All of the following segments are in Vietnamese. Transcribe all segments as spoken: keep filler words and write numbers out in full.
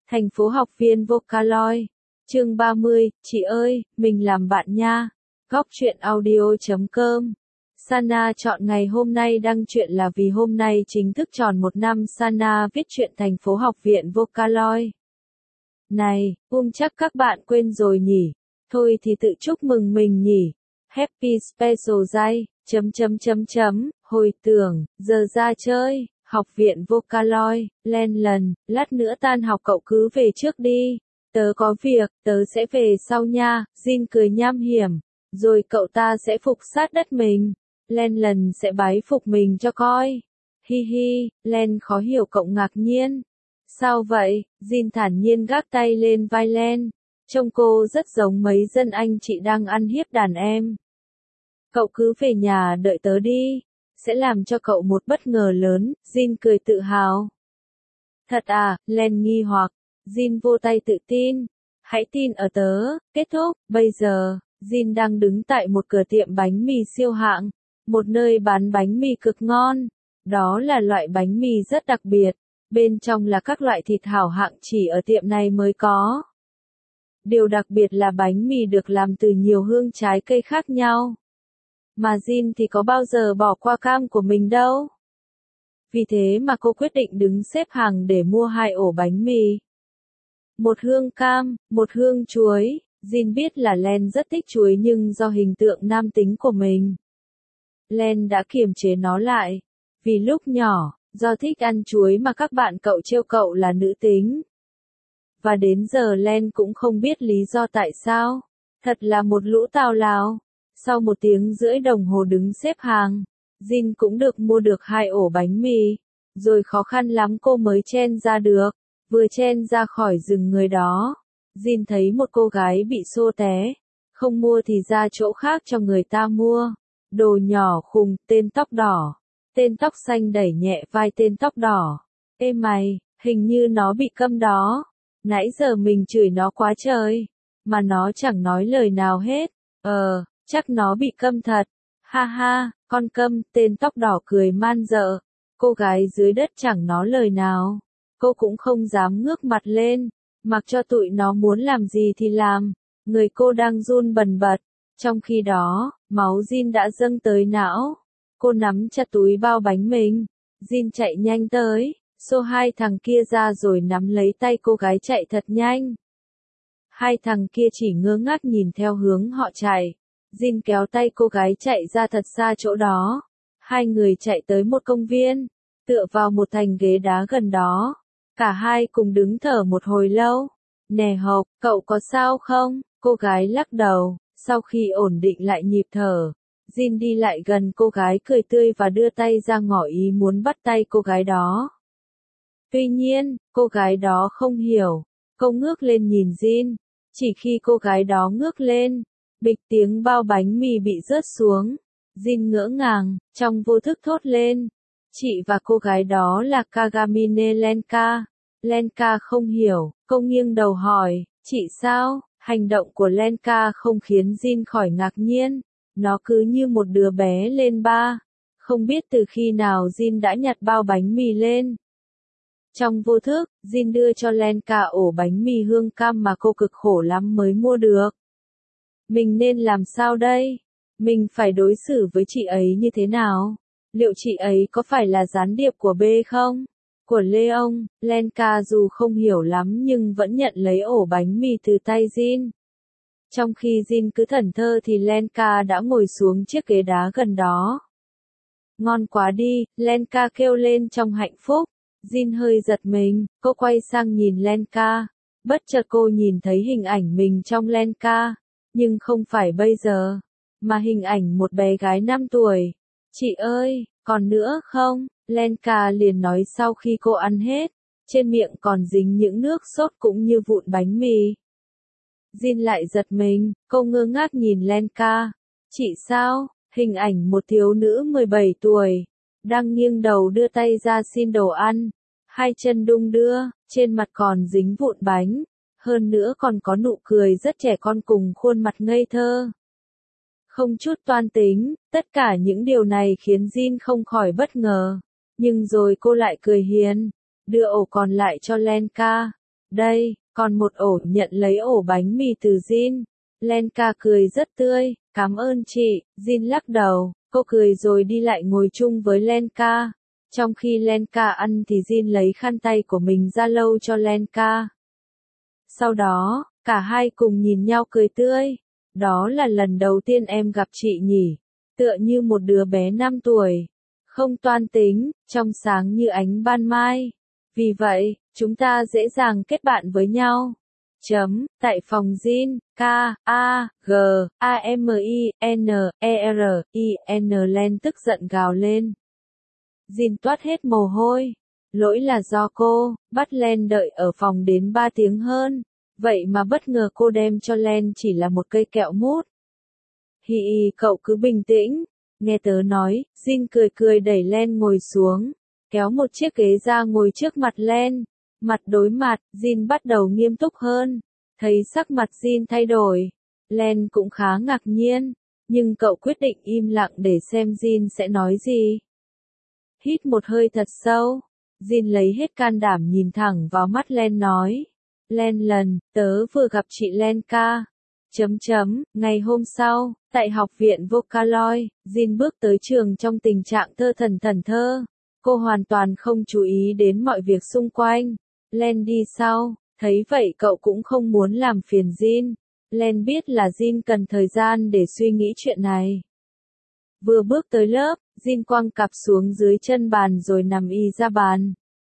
Thành phố học viên Vocaloid. Chương ba mươi, chị ơi, mình làm bạn nha. Góc truyện audio chấm com. Sana chọn ngày hôm nay đăng truyện là vì hôm nay chính thức tròn một năm Sana viết truyện Thành phố học viện Vocaloid. Này, um chắc các bạn quên rồi nhỉ? Thôi thì tự chúc mừng mình nhỉ. Happy Special Day, chấm chấm chấm chấm, hồi tưởng, giờ ra chơi, học viện Vocaloid, len lần, lát nữa tan học cậu cứ về trước đi. Tớ có việc, tớ sẽ về sau nha, Jin cười nham hiểm. Rồi cậu ta sẽ phục sát đất mình. Len lần sẽ bái phục mình cho coi. Hi hi, Len khó hiểu cậu ngạc nhiên. Sao vậy? Jin thản nhiên gác tay lên vai Len. Trông cô rất giống mấy dân anh chị đang ăn hiếp đàn em. Cậu cứ về nhà đợi tớ đi. Sẽ làm cho cậu một bất ngờ lớn, Jin cười tự hào. Thật à, Len nghi hoặc. Jin vô tay tự tin. Hãy tin ở tớ, kết thúc, bây giờ, Jin đang đứng tại một cửa tiệm bánh mì siêu hạng. Một nơi bán bánh mì cực ngon. Đó là loại bánh mì rất đặc biệt. Bên trong là các loại thịt hảo hạng chỉ ở tiệm này mới có. Điều đặc biệt là bánh mì được làm từ nhiều hương trái cây khác nhau. Mà Jin thì có bao giờ bỏ qua cam của mình đâu. Vì thế mà cô quyết định đứng xếp hàng để mua hai ổ bánh mì. Một hương cam, một hương chuối. Jin biết là Len rất thích chuối nhưng do hình tượng nam tính của mình, Len đã kiềm chế nó lại. Vì lúc nhỏ, do thích ăn chuối mà các bạn cậu trêu cậu là nữ tính. Và đến giờ Len cũng không biết lý do tại sao. Thật là một lũ tào lao. Sau một tiếng rưỡi đồng hồ đứng xếp hàng, Jin cũng được mua được hai ổ bánh mì. Rồi khó khăn lắm cô mới chen ra được. Vừa chen ra khỏi rừng người đó, Jin thấy một cô gái bị xô té. Không mua thì ra chỗ khác cho người ta mua. Đồ nhỏ khùng, tên tóc đỏ. Tên tóc xanh đẩy nhẹ vai tên tóc đỏ. Ê mày, hình như nó bị câm đó. Nãy giờ mình chửi nó quá trời. Mà nó chẳng nói lời nào hết. Ờ, chắc nó bị câm thật. Ha ha, con câm, tên tóc đỏ cười man dợ. Cô gái dưới đất chẳng nói lời nào. Cô cũng không dám ngước mặt lên. Mặc cho tụi nó muốn làm gì thì làm. Người cô đang run bần bật. Trong khi đó, máu Jin đã dâng tới não. Cô nắm chặt túi bao bánh mình. Jin chạy nhanh tới, xô hai thằng kia ra rồi nắm lấy tay cô gái chạy thật nhanh. Hai thằng kia chỉ ngơ ngác nhìn theo hướng họ chạy. Jin kéo tay cô gái chạy ra thật xa chỗ đó. Hai người chạy tới một công viên, tựa vào một thành ghế đá gần đó. Cả hai cùng đứng thở một hồi lâu. Nè Hộc, cậu có sao không? Cô gái lắc đầu. Sau khi ổn định lại nhịp thở, Jin đi lại gần cô gái cười tươi và đưa tay ra ngỏ ý muốn bắt tay cô gái đó. Tuy nhiên, cô gái đó không hiểu. Cô ngước lên nhìn Jin. Chỉ khi cô gái đó ngước lên, bịch tiếng bao bánh mì bị rớt xuống. Jin ngỡ ngàng, trong vô thức thốt lên. Chị và cô gái đó là Kagamine Lenka. Lenka không hiểu, cô nghiêng đầu hỏi, chị sao? Hành động của Lenka không khiến Jin khỏi ngạc nhiên. Nó cứ như một đứa bé lên ba. Không biết từ khi nào Jin đã nhặt bao bánh mì lên. Trong vô thức, Jin đưa cho Lenka ổ bánh mì hương cam mà cô cực khổ lắm mới mua được. Mình nên làm sao đây? Mình phải đối xử với chị ấy như thế nào? Liệu chị ấy có phải là gián điệp của B không? Của Leon, Lenka dù không hiểu lắm nhưng vẫn nhận lấy ổ bánh mì từ tay Jin. Trong khi Jin cứ thẫn thờ thì Lenka đã ngồi xuống chiếc ghế đá gần đó. Ngon quá đi, Lenka kêu lên trong hạnh phúc. Jin hơi giật mình, cô quay sang nhìn Lenka. Bất chợt cô nhìn thấy hình ảnh mình trong Lenka. Nhưng không phải bây giờ, mà hình ảnh một bé gái năm tuổi. Chị ơi, còn nữa không? Lenka liền nói sau khi cô ăn hết. Trên miệng còn dính những nước sốt cũng như vụn bánh mì. Jin lại giật mình, cô ngơ ngác nhìn Lenka. Chị sao? Hình ảnh một thiếu nữ mười bảy tuổi, đang nghiêng đầu đưa tay ra xin đồ ăn. Hai chân đung đưa, trên mặt còn dính vụn bánh. Hơn nữa còn có nụ cười rất trẻ con cùng khuôn mặt ngây thơ. Không chút toan tính, tất cả những điều này khiến Jin không khỏi bất ngờ. Nhưng rồi cô lại cười hiền, đưa ổ còn lại cho Lenka. Đây, còn một ổ, nhận lấy ổ bánh mì từ Jin. Lenka cười rất tươi, cảm ơn chị. Jin lắc đầu, cô cười rồi đi lại ngồi chung với Lenka. Trong khi Lenka ăn thì Jin lấy khăn tay của mình ra lau cho Lenka. Sau đó, cả hai cùng nhìn nhau cười tươi. Đó là lần đầu tiên em gặp chị nhỉ? Tựa như một đứa bé năm tuổi. Không toan tính, trong sáng như ánh ban mai. Vì vậy, chúng ta dễ dàng kết bạn với nhau. Chấm, tại phòng Jin, K, A, G, A M I, N, E R, I N Len tức giận gào lên. Jin toát hết mồ hôi. Lỗi là do cô, bắt Len đợi ở phòng đến ba tiếng hơn. Vậy mà bất ngờ cô đem cho Len chỉ là một cây kẹo mút. Hi hi, cậu cứ bình tĩnh. Nghe tớ nói, Jin cười cười đẩy Len ngồi xuống. Kéo một chiếc ghế ra ngồi trước mặt Len. Mặt đối mặt, Jin bắt đầu nghiêm túc hơn. Thấy sắc mặt Jin thay đổi. Len cũng khá ngạc nhiên. Nhưng cậu quyết định im lặng để xem Jin sẽ nói gì. Hít một hơi thật sâu. Jin lấy hết can đảm nhìn thẳng vào mắt Len nói. Len lần, tớ vừa gặp chị Lenka. Chấm chấm, ngày hôm sau, tại học viện Vocaloid, Jin bước tới trường trong tình trạng thơ thần thần thơ. Cô hoàn toàn không chú ý đến mọi việc xung quanh. Len đi sau, thấy vậy cậu cũng không muốn làm phiền Jin. Len biết là Jin cần thời gian để suy nghĩ chuyện này. Vừa bước tới lớp, Jin quăng cặp xuống dưới chân bàn rồi nằm y ra bàn.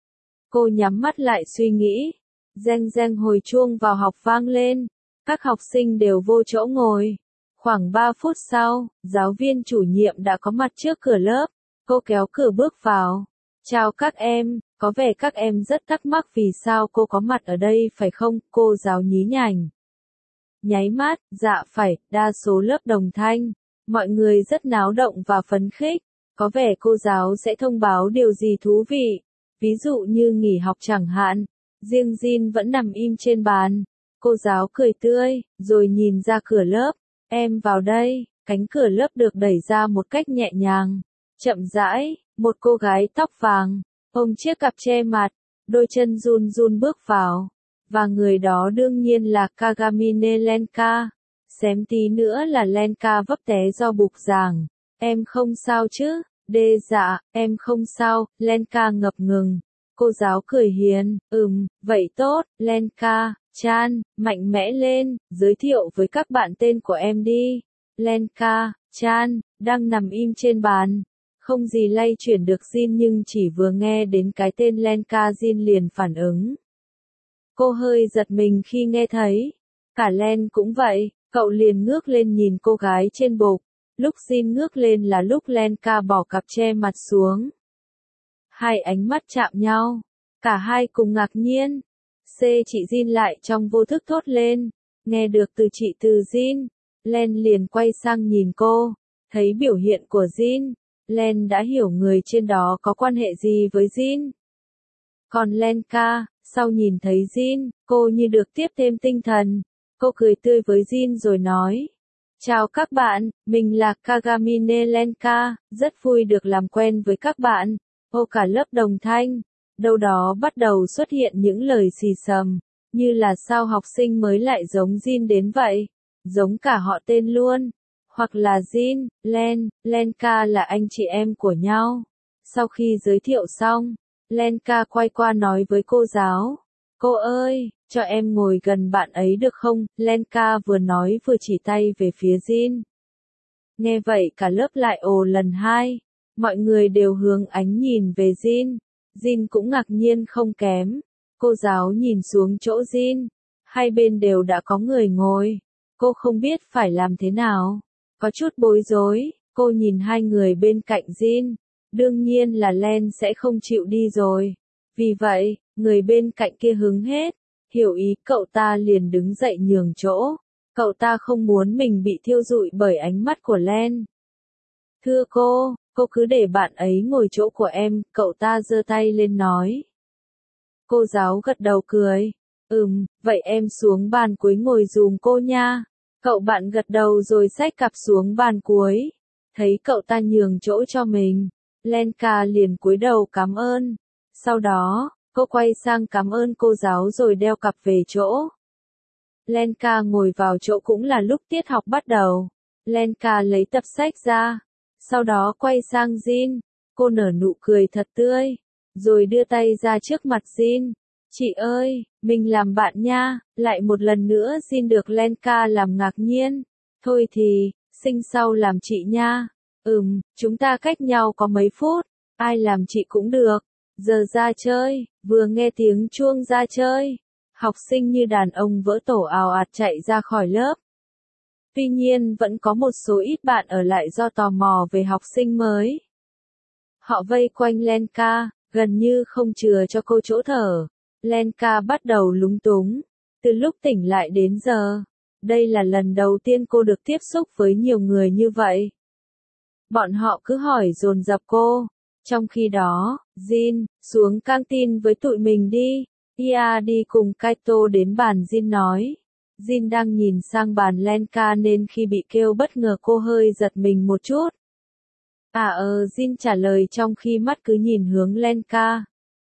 Cô nhắm mắt lại suy nghĩ. Reng reng hồi chuông vào học vang lên. Các học sinh đều vô chỗ ngồi. Khoảng ba phút sau, giáo viên chủ nhiệm đã có mặt trước cửa lớp. Cô kéo cửa bước vào. Chào các em, có vẻ các em rất thắc mắc vì sao cô có mặt ở đây phải không, cô giáo nhí nhảnh. Nháy mắt, dạ phải, đa số lớp đồng thanh. Mọi người rất náo động và phấn khích. Có vẻ cô giáo sẽ thông báo điều gì thú vị. Ví dụ như nghỉ học chẳng hạn. Riêng Jin vẫn nằm im trên bàn. Cô giáo cười tươi, rồi nhìn ra cửa lớp. Em vào đây. Cánh cửa lớp được đẩy ra một cách nhẹ nhàng. Chậm rãi, một cô gái tóc vàng, ôm chiếc cặp che mặt, đôi chân run run bước vào. Và người đó đương nhiên là Kagamine Lenka. Xém tí nữa là Lenka vấp té do bục giảng. Em không sao chứ? Đê dạ, em không sao, Lenka ngập ngừng. Cô giáo cười hiền, ừm, vậy tốt, Lenka, Chan, mạnh mẽ lên, giới thiệu với các bạn tên của em đi. Lenka, Chan, đang nằm im trên bàn. Không gì lay chuyển được Jin nhưng chỉ vừa nghe đến cái tên Lenka Jin liền phản ứng. Cô hơi giật mình khi nghe thấy. Cả Len cũng vậy, cậu liền ngước lên nhìn cô gái trên bục. Lúc Jin ngước lên là lúc Lenka bỏ cặp che mặt xuống. Hai ánh mắt chạm nhau. Cả hai cùng ngạc nhiên. C chị Jin lại trong vô thức thốt lên. Nghe được từ chị từ Jin. Len liền quay sang nhìn cô. Thấy biểu hiện của Jin. Len đã hiểu người trên đó có quan hệ gì với Jin. Còn Lenka, sau nhìn thấy Jin, cô như được tiếp thêm tinh thần. Cô cười tươi với Jin rồi nói. Chào các bạn, mình là Kagamine Lenka, rất vui được làm quen với các bạn. Ô cả lớp đồng thanh. Đâu đó bắt đầu xuất hiện những lời xì xầm. Như là sao học sinh mới lại giống Jin đến vậy. Giống cả họ tên luôn. Hoặc là Jin, Len, Lenka là anh chị em của nhau. Sau khi giới thiệu xong, Lenka quay qua nói với cô giáo. Cô ơi, cho em ngồi gần bạn ấy được không? Lenka vừa nói vừa chỉ tay về phía Jin. Nghe vậy cả lớp lại ồ lần hai. Mọi người đều hướng ánh nhìn về Jin. Jin cũng ngạc nhiên không kém. Cô giáo nhìn xuống chỗ Jin. Hai bên đều đã có người ngồi. Cô không biết phải làm thế nào. Có chút bối rối, cô nhìn hai người bên cạnh Jin. Đương nhiên là Len sẽ không chịu đi rồi. Vì vậy, người bên cạnh kia hứng hết. Hiểu ý cậu ta liền đứng dậy nhường chỗ. Cậu ta không muốn mình bị thiêu rụi bởi ánh mắt của Len. Thưa cô, cô cứ để bạn ấy ngồi chỗ của em, cậu ta giơ tay lên nói. Cô giáo gật đầu cười. Ừm, vậy em xuống bàn cuối ngồi dùm cô nha. Cậu bạn gật đầu rồi xách cặp xuống bàn cuối. Thấy cậu ta nhường chỗ cho mình. Lenka liền cúi đầu cảm ơn. Sau đó, Cô quay sang cảm ơn cô giáo rồi đeo cặp về chỗ. Lenka ngồi vào chỗ cũng là lúc tiết học bắt đầu. Lenka lấy tập sách ra. Sau đó quay sang Jin. Cô nở nụ cười thật tươi. Rồi đưa tay ra trước mặt Jin. Chị ơi, mình làm bạn nha. Lại một lần nữa Jin được Lenka làm ngạc nhiên. Thôi thì, sinh sau làm chị nha. Ừm, chúng ta cách nhau có mấy phút. Ai làm chị cũng được. Giờ ra chơi. Vừa nghe tiếng chuông ra chơi. Học sinh như đàn ông vỡ tổ ào ạt chạy ra khỏi lớp. Tuy nhiên vẫn có một số ít bạn ở lại do tò mò về học sinh mới. Họ vây quanh Lenka, gần như không chừa cho cô chỗ thở. Lenka bắt đầu lúng túng. Từ lúc tỉnh lại đến giờ, đây là lần đầu tiên cô được tiếp xúc với nhiều người như vậy. Bọn họ cứ hỏi dồn dập cô. Trong khi đó, Jin, xuống căng tin với tụi mình đi. Ia đi cùng Kaito đến bàn Jin nói. Jin đang nhìn sang bàn Lenka nên khi bị kêu bất ngờ cô hơi giật mình một chút. À ờ Jin trả lời trong khi mắt cứ nhìn hướng Lenka.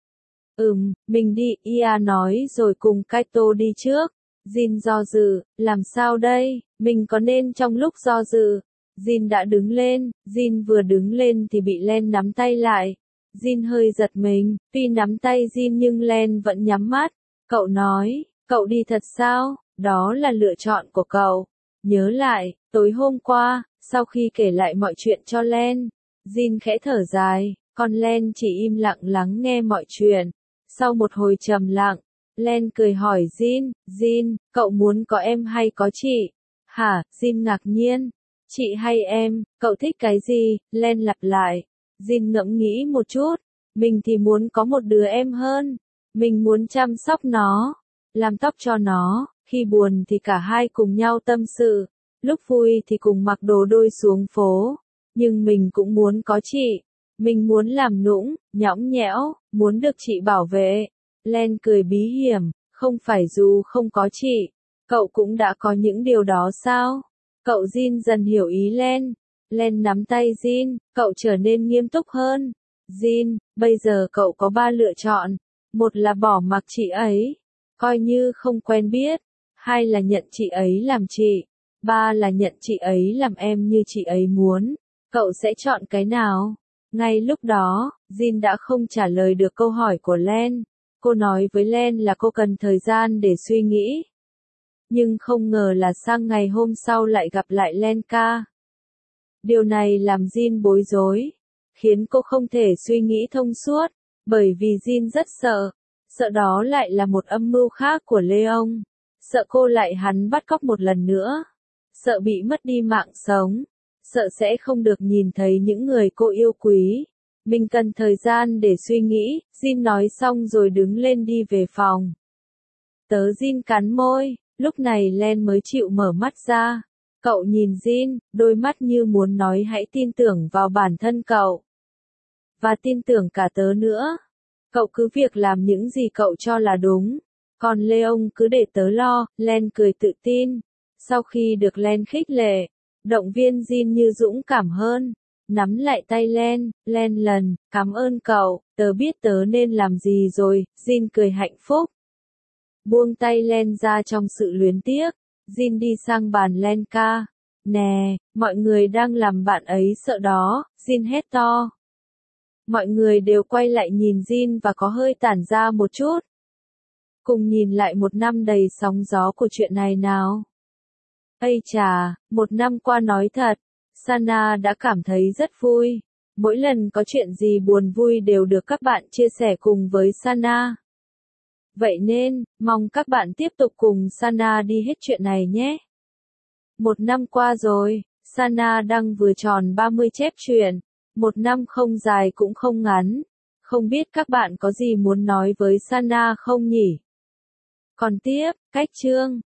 Ừm, mình đi, Ia nói rồi cùng Kaito đi trước. Jin do dự, làm sao đây, mình có nên trong lúc do dự. Jin đã đứng lên, Jin vừa đứng lên thì bị Len nắm tay lại. Jin hơi giật mình, tuy nắm tay Jin nhưng Len vẫn nhắm mắt. Cậu nói, cậu đi thật sao, đó là lựa chọn của cậu. Nhớ lại, tối hôm qua, sau khi kể lại mọi chuyện cho Len, Jin khẽ thở dài, còn Len chỉ im lặng lắng nghe mọi chuyện. Sau một hồi trầm lặng, Len cười hỏi Jin, Jin, cậu muốn có em hay có chị? Hả, Jin ngạc nhiên. Chị hay em, cậu thích cái gì? Len lặp lại. Jin ngẫm nghĩ một chút. Mình thì muốn có một đứa em hơn. Mình muốn chăm sóc nó, làm tóc cho nó, khi buồn thì cả hai cùng nhau tâm sự, lúc vui thì cùng mặc đồ đôi xuống phố. Nhưng mình cũng muốn có chị. Mình muốn làm nũng, nhõng nhẽo, muốn được chị bảo vệ. Len cười bí hiểm, không phải dù không có chị, cậu cũng đã có những điều đó sao? Cậu Jin dần hiểu ý Len. Len nắm tay Jin, cậu trở nên nghiêm túc hơn. Jin, bây giờ cậu có ba lựa chọn. Một là bỏ mặc chị ấy, coi như không quen biết. Hai là nhận chị ấy làm chị. Ba là nhận chị ấy làm em như chị ấy muốn. Cậu sẽ chọn cái nào? Ngay lúc đó, Jin đã không trả lời được câu hỏi của Len. Cô nói với Len là cô cần thời gian để suy nghĩ. Nhưng không ngờ là sang ngày hôm sau lại gặp lại Lenka. Điều này làm Jin bối rối, khiến cô không thể suy nghĩ thông suốt, bởi vì Jin rất sợ. Sợ đó lại là một âm mưu khác của Leon. Sợ cô lại hắn bắt cóc một lần nữa. Sợ bị mất đi mạng sống. Sợ sẽ không được nhìn thấy những người cô yêu quý. Mình cần thời gian để suy nghĩ, Jin nói xong rồi đứng lên đi về phòng. Tớ Jin cắn môi, lúc này Len mới chịu mở mắt ra. Cậu nhìn Jin, đôi mắt như muốn nói hãy tin tưởng vào bản thân cậu. Và tin tưởng cả tớ nữa. Cậu cứ việc làm những gì cậu cho là đúng. Còn Leon cứ để tớ lo, Len cười tự tin. Sau khi được Len khích lệ, động viên Jin như dũng cảm hơn. Nắm lại tay Len, Len lần, cảm ơn cậu, tớ biết tớ nên làm gì rồi, Jin cười hạnh phúc. Buông tay Len ra trong sự luyến tiếc, Jin đi sang bàn Lenka. Nè, mọi người đang làm bạn ấy sợ đó, Jin hét to. Mọi người đều quay lại nhìn Jin và có hơi tản ra một chút. Cùng nhìn lại một năm đầy sóng gió của chuyện này nào. Ây chà, một năm qua nói thật, Sana đã cảm thấy rất vui. Mỗi lần có chuyện gì buồn vui đều được các bạn chia sẻ cùng với Sana. Vậy nên, mong các bạn tiếp tục cùng Sana đi hết chuyện này nhé. Một năm qua rồi, Sana đang vừa tròn ba mươi chép truyện. Một năm không dài cũng không ngắn. Không biết các bạn có gì muốn nói với Sana không nhỉ? Còn tiếp, cách chương.